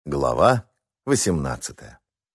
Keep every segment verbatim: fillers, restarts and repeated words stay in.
Глава восемнадцатая.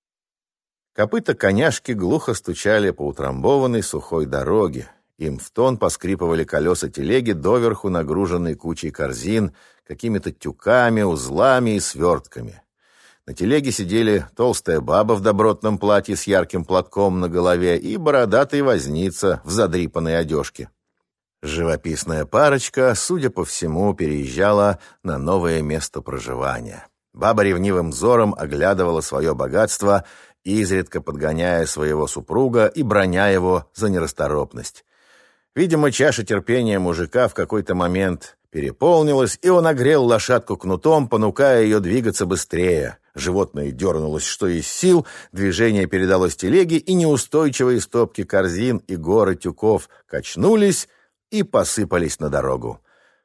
Копыта коняшки глухо стучали по утрамбованной сухой дороге. Им в тон поскрипывали колеса телеги, доверху нагруженной кучей корзин, какими-то тюками, узлами и свертками. На телеге сидели толстая баба в добротном платье с ярким платком на голове и бородатый возница в задрипанной одежке. Живописная парочка, судя по всему, переезжала на новое место проживания. Баба ревнивым взором оглядывала свое богатство, изредка подгоняя своего супруга и браня его за нерасторопность. Видимо, чаша терпения мужика в какой-то момент переполнилась, и он огрел лошадку кнутом, понукая ее двигаться быстрее. Животное дернулось, что из сил, движение передалось телеге, и неустойчивые стопки корзин и горы тюков качнулись и посыпались на дорогу.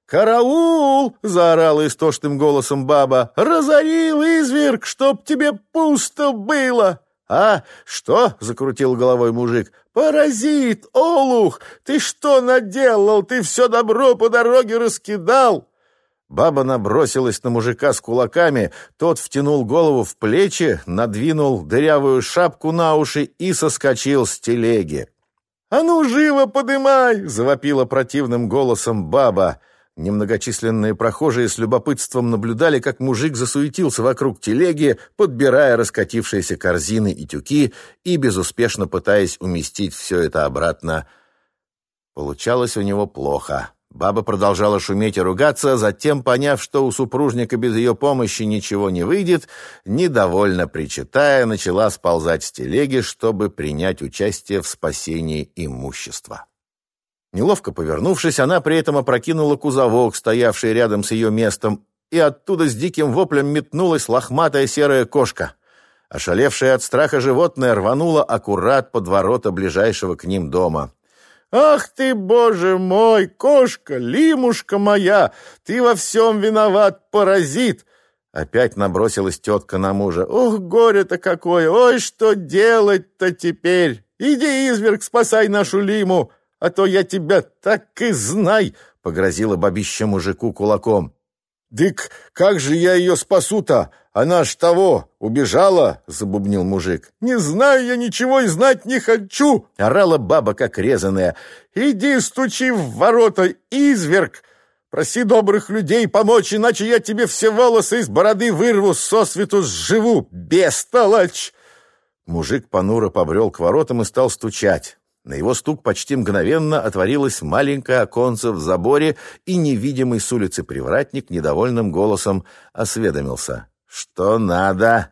«Караул!» — заорала истошным голосом баба. «Разорил изверг, чтоб тебе пусто было!» «А, что?» — закрутил головой мужик. «Паразит, олух! Ты что наделал? Ты все добро по дороге раскидал!» Баба набросилась на мужика с кулаками, тот втянул голову в плечи, надвинул дырявую шапку на уши и соскочил с телеги. «А ну, живо подымай!» — завопила противным голосом баба. Немногочисленные прохожие с любопытством наблюдали, как мужик засуетился вокруг телеги, подбирая раскатившиеся корзины и тюки и безуспешно пытаясь уместить все это обратно. Получалось у него плохо. Баба продолжала шуметь и ругаться, затем, поняв, что у супружника без ее помощи ничего не выйдет, недовольно причитая, начала сползать с телеги, чтобы принять участие в спасении имущества. Неловко повернувшись, она при этом опрокинула кузовок, стоявший рядом с ее местом, и оттуда с диким воплем метнулась лохматая серая кошка. Ошалевшее от страха животное рвануло аккурат под ворота ближайшего к ним дома. «Ах ты, боже мой, кошка, лимушка моя! Ты во всем виноват, паразит!» Опять набросилась тетка на мужа. «Ох, горе-то какое! Ой, что делать-то теперь? Иди, изверг, спасай нашу лиму! А то я тебя так и знай!» — погрозила бабища мужику кулаком. «Дык, как же я ее спасу-то? Она ж того, убежала!» — забубнил мужик. «Не знаю я ничего и знать не хочу!» — орала баба, как резаная. «Иди стучи в ворота, изверг! Проси добрых людей помочь, иначе я тебе все волосы из бороды вырву, сосвету сживу, бестолочь!» Мужик понуро побрел к воротам и стал стучать. На его стук почти мгновенно отворилось маленькое оконце в заборе, и невидимый с улицы привратник недовольным голосом осведомился. «Что надо?»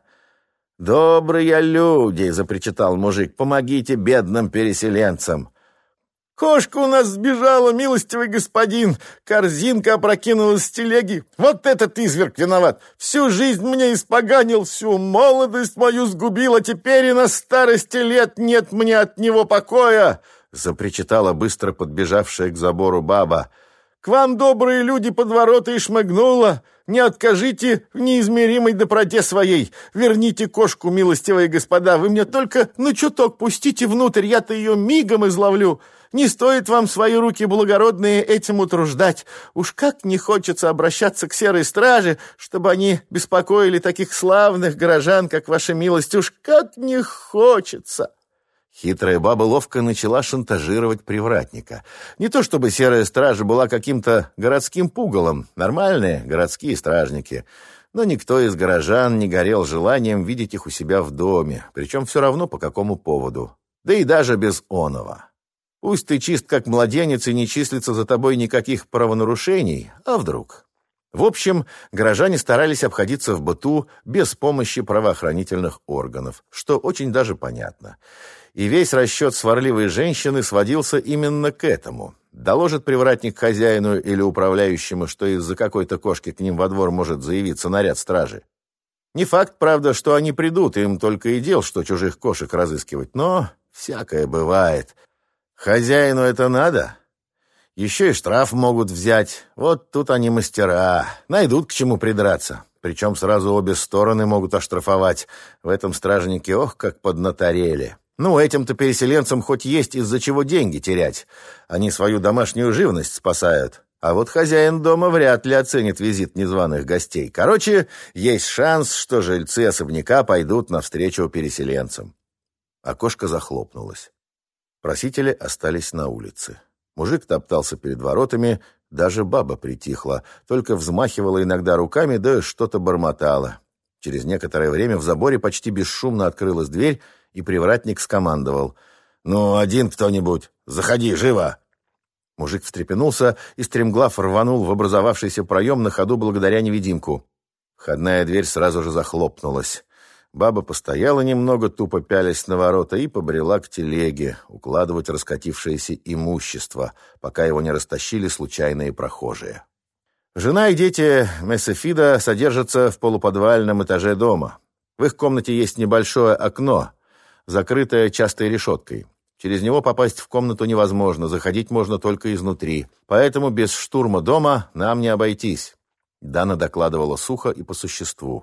«Добрые люди!» — запричитал мужик. «Помогите бедным переселенцам!» «Кошка у нас сбежала, милостивый господин! Корзинка опрокинулась с телеги! Вот этот изверг виноват! Всю жизнь мне испоганил, всю молодость мою сгубил, а теперь и на старости лет нет мне от него покоя!» Запричитала быстро подбежавшая к забору баба. «К вам, добрые люди, под ворота и шмыгнула! Не откажите в неизмеримой доброте своей! Верните кошку, милостивые господа! Вы мне только на чуток пустите внутрь, я-то ее мигом изловлю! Не стоит вам свои руки благородные этим утруждать. Уж как не хочется обращаться к серой страже, чтобы они беспокоили таких славных горожан, как ваша милость. Уж как не хочется!» Хитрая баба ловко начала шантажировать привратника. Не то чтобы серая стража была каким-то городским пугалом, нормальные городские стражники, но никто из горожан не горел желанием видеть их у себя в доме, причем все равно по какому поводу, да и даже без оного. Пусть ты чист как младенец и не числится за тобой никаких правонарушений, а вдруг? В общем, горожане старались обходиться в быту без помощи правоохранительных органов, что очень даже понятно. И весь расчет сварливой женщины сводился именно к этому. Доложит привратник хозяину или управляющему, что из-за какой-то кошки к ним во двор может заявиться наряд стражи. Не факт, правда, что они придут, им только и дел, что чужих кошек разыскивать, но всякое бывает. Хозяину это надо? Еще и штраф могут взять. Вот тут они мастера. Найдут к чему придраться. Причем сразу обе стороны могут оштрафовать. В этом стражники, ох, как поднаторели. Ну, этим-то переселенцам хоть есть из-за чего деньги терять. Они свою домашнюю живность спасают. А вот хозяин дома вряд ли оценит визит незваных гостей. Короче, есть шанс, что жильцы особняка пойдут навстречу переселенцам. Окошко захлопнулось. Просители остались на улице. Мужик топтался перед воротами, даже баба притихла, только взмахивала иногда руками, да что-то бормотала. Через некоторое время в заборе почти бесшумно открылась дверь, и привратник скомандовал: «Ну, один кто-нибудь, заходи, живо!» Мужик встрепенулся и стремглав рванул в образовавшийся проем на ходу благодаря невидимку. Входная дверь сразу же захлопнулась. Баба постояла немного, тупо пялясь на ворота, и побрела к телеге укладывать раскатившееся имущество, пока его не растащили случайные прохожие. Жена и дети Месефида содержатся в полуподвальном этаже дома. В их комнате есть небольшое окно, закрытое частой решеткой. Через него попасть в комнату невозможно, заходить можно только изнутри. Поэтому без штурма дома нам не обойтись. Дана докладывала сухо и по существу.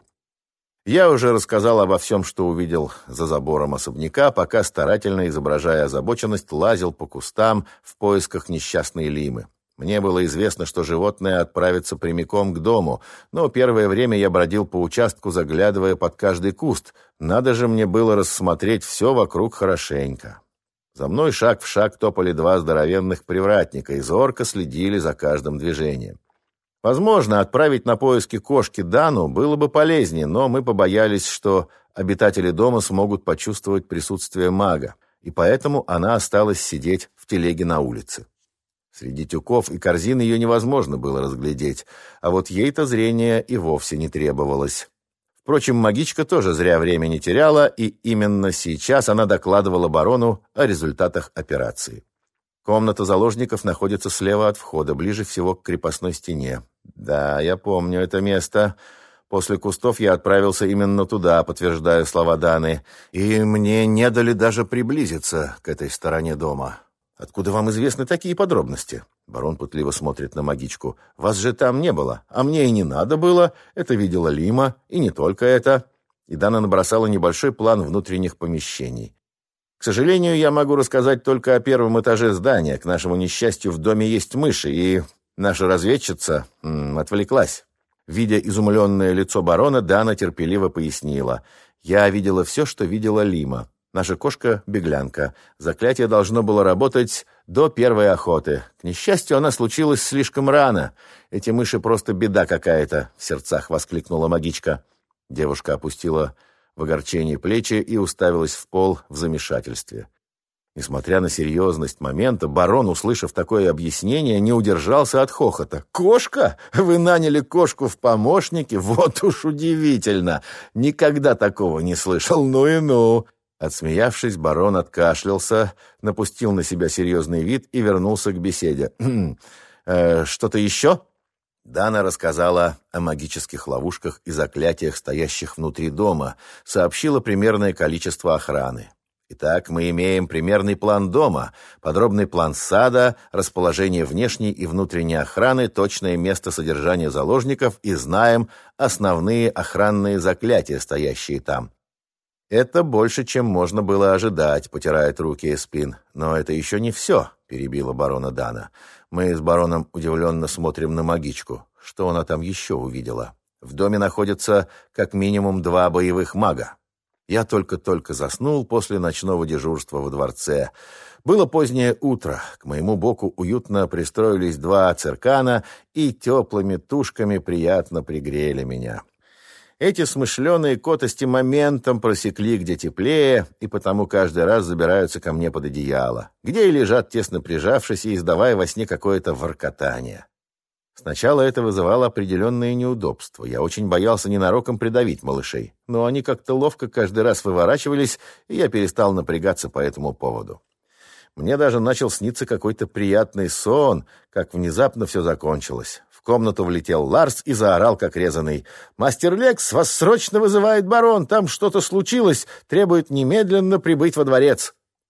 Я уже рассказал обо всем, что увидел за забором особняка, пока, старательно изображая озабоченность, лазил по кустам в поисках несчастной Лимы. Мне было известно, что животное отправится прямиком к дому, но первое время я бродил по участку, заглядывая под каждый куст. Надо же мне было рассмотреть все вокруг хорошенько. За мной шаг в шаг топали два здоровенных привратника и зорко следили за каждым движением. Возможно, отправить на поиски кошки Дану было бы полезнее, но мы побоялись, что обитатели дома смогут почувствовать присутствие мага, и поэтому она осталась сидеть в телеге на улице. Среди тюков и корзин ее невозможно было разглядеть, а вот ей-то зрение и вовсе не требовалось. Впрочем, магичка тоже зря время не теряла, и именно сейчас она докладывала барону о результатах операции. Комната заложников находится слева от входа, ближе всего к крепостной стене. Да, я помню это место. После кустов я отправился именно туда, подтверждая слова Даны, и мне не дали даже приблизиться к этой стороне дома. Откуда вам известны такие подробности? Барон пытливо смотрит на магичку. Вас же там не было, а мне и не надо было. Это видела Лима, и не только это. И Дана набросала небольшой план внутренних помещений. К сожалению, я могу рассказать только о первом этаже здания. К нашему несчастью, в доме есть мыши, и наша разведчица м, отвлеклась. Видя изумленное лицо барона, Дана терпеливо пояснила. Я видела все, что видела Лима. Наша кошка-беглянка. Заклятие должно было работать до первой охоты. К несчастью, она случилась слишком рано. Эти мыши просто беда какая-то, в сердцах воскликнула магичка. Девушка опустила в огорчении плечи и уставилась в пол в замешательстве. Несмотря на серьезность момента, барон, услышав такое объяснение, не удержался от хохота. «Кошка? Вы наняли кошку в помощники? Вот уж удивительно! Никогда такого не слышал. Ну и ну!» Отсмеявшись, барон откашлялся, напустил на себя серьезный вид и вернулся к беседе. э, «Что-то еще?» Дана рассказала о магических ловушках и заклятиях, стоящих внутри дома, сообщила примерное количество охраны. Итак, мы имеем примерный план дома, подробный план сада, расположение внешней и внутренней охраны, точное место содержания заложников и знаем основные охранные заклятия, стоящие там. «Это больше, чем можно было ожидать», — потирает руки Эспин. «Но это еще не все», — перебила барона Дана. «Мы с бароном удивленно смотрим на магичку. Что она там еще увидела? В доме находится как минимум два боевых мага. Я только-только заснул после ночного дежурства во дворце. Было позднее утро. К моему боку уютно пристроились два циркана и теплыми тушками приятно пригрели меня». Эти смышленые котости моментом просекли, где теплее, и потому каждый раз забираются ко мне под одеяло, где и лежат, тесно прижавшись и издавая во сне какое-то воркотание. Сначала это вызывало определенные неудобства. Я очень боялся ненароком придавить малышей, но они как-то ловко каждый раз выворачивались, и я перестал напрягаться по этому поводу. Мне даже начал сниться какой-то приятный сон, как внезапно все закончилось. В комнату влетел Ларс и заорал, как резаный. «Мастер Лекс, вас срочно вызывает барон! Там что-то случилось! Требует немедленно прибыть во дворец!»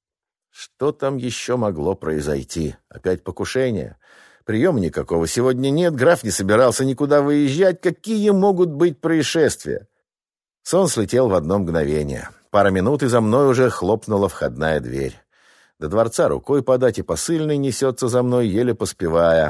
Что там еще могло произойти? Опять покушение? Приема никакого сегодня нет, граф не собирался никуда выезжать. Какие могут быть происшествия? Сон слетел в одно мгновение. Пара минут, и за мной уже хлопнула входная дверь. До дворца рукой подать, и посыльный несется за мной, еле поспевая.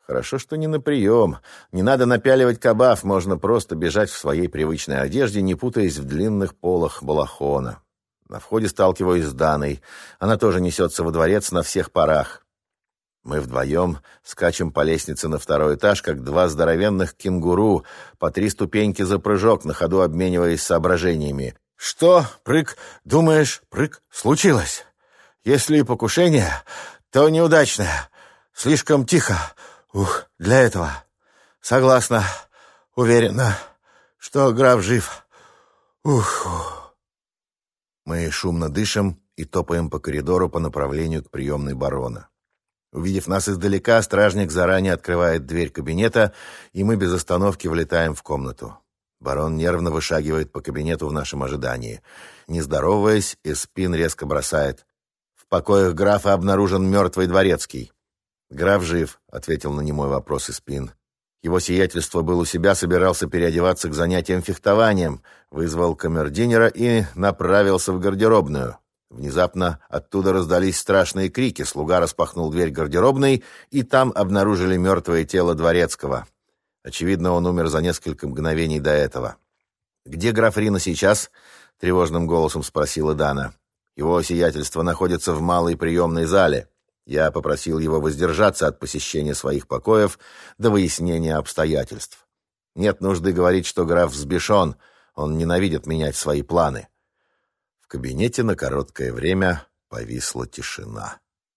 Хорошо, что не на прием. Не надо напяливать кабаф, можно просто бежать в своей привычной одежде, не путаясь в длинных полах балахона. На входе сталкиваюсь с Даной. Она тоже несется во дворец на всех парах. Мы вдвоем скачем по лестнице на второй этаж, как два здоровенных кенгуру, по три ступеньки за прыжок, на ходу обмениваясь соображениями. «Что, прыг, думаешь, прыг, случилось? Если и покушение, то неудачное. Слишком тихо. Ух, для этого. Согласна, уверена, что граф жив. Ух». Мы шумно дышим и топаем по коридору по направлению к приемной барона. Увидев нас издалека, стражник заранее открывает дверь кабинета, и мы без остановки влетаем в комнату. Барон нервно вышагивает по кабинету в нашем ожидании. Не здороваясь, Эспин резко бросает: «В покоях графа обнаружен мертвый дворецкий». «Граф жив», — ответил на немой вопрос Эспин. «Его сиятельство был у себя, собирался переодеваться к занятиям фехтованием, вызвал камердинера и направился в гардеробную». Внезапно оттуда раздались страшные крики, слуга распахнул дверь гардеробной, и там обнаружили мертвое тело дворецкого. Очевидно, он умер за несколько мгновений до этого. «Где граф Рино сейчас?» — тревожным голосом спросила Дана. «Его сиятельство находится в малой приемной зале. Я попросил его воздержаться от посещения своих покоев до выяснения обстоятельств. Нет нужды говорить, что граф взбешен, он ненавидит менять свои планы». В кабинете на короткое время повисла тишина.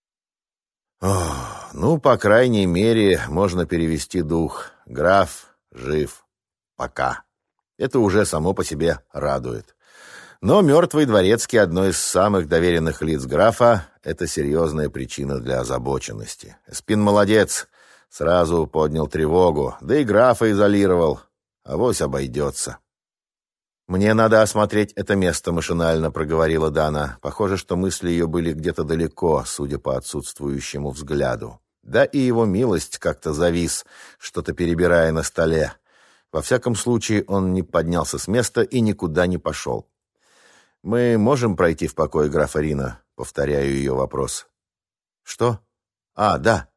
Ох, ну, по крайней мере, можно перевести дух. Граф жив. Пока. Это уже само по себе радует. Но мертвый дворецкий, одно из самых доверенных лиц графа, это серьезная причина для озабоченности. Эспин молодец, сразу поднял тревогу, да и графа изолировал. Авось обойдется. «Мне надо осмотреть это место», — машинально проговорила Дана. Похоже, что мысли ее были где-то далеко, судя по отсутствующему взгляду. Да и его милость как-то завис, что-то перебирая на столе. Во всяком случае, он не поднялся с места и никуда не пошел. «Мы можем пройти в покой графа Рино?» — повторяю ее вопрос. «Что? А, да.